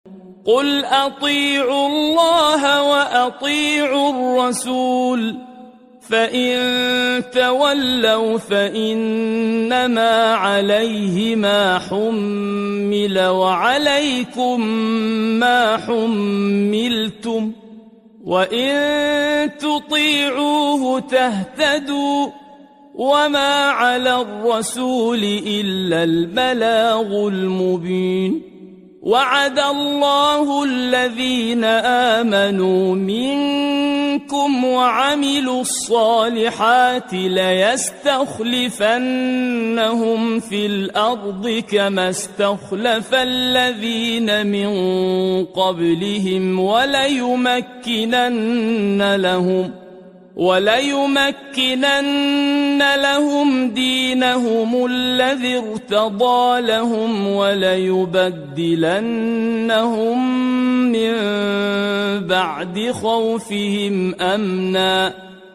قل أطيعوا الله وأطيعوا الرسول فإن تولوا فإنما عليه ما حمل وعليكم ما حملتم وإن تطيعوه تهتدوا وما على الرسول إلا البلاغ المبين وعد الله الذين آمنوا منكم وعملوا الصالحات ليستخلفنهم في الأرض كما استخلف الذين من قبلهم وليمكنن لهم دينهم الذي ارتضى لهم وليبدلنهم من بعد خوفهم أمنا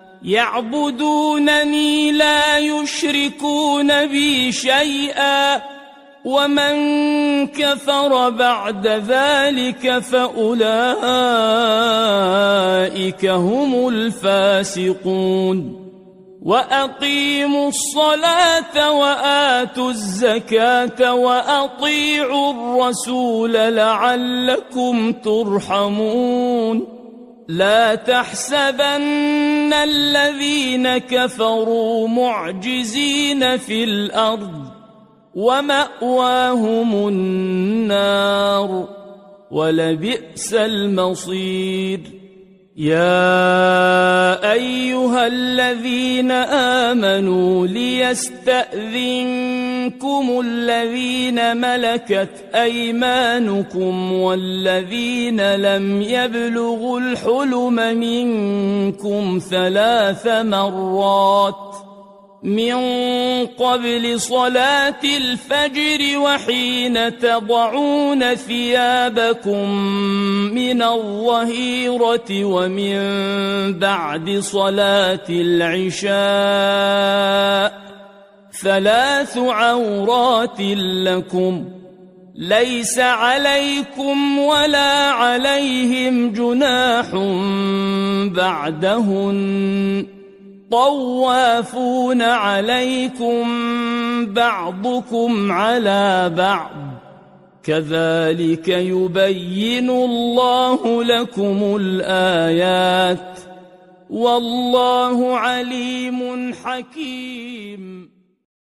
يعبدونني لا يشركون بي شيئا ومن كفر بعد ذلك فأولئك هم الفاسقون وأقيموا الصلاة وآتوا الزكاة وأطيعوا الرسول لعلكم ترحمون لا تحسبن الذين كفروا معجزين في الأرض ومأواهم النار ولبئس المصير يا أيها الذين آمنوا ليستأذنكم الذين ملكت أيمانكم والذين لم يبلغوا الحلم منكم 3 مرات من قبل صلاة الفجر وحين تضعون ثيابكم من الظهيرة ومن بعد صلاة العشاء 3 عورات لكم ليس عليكم ولا عليهم جناح بعدهن طوافون عليكم بعضكم على بعض كذلك يبين الله لكم الآيات والله عليم حكيم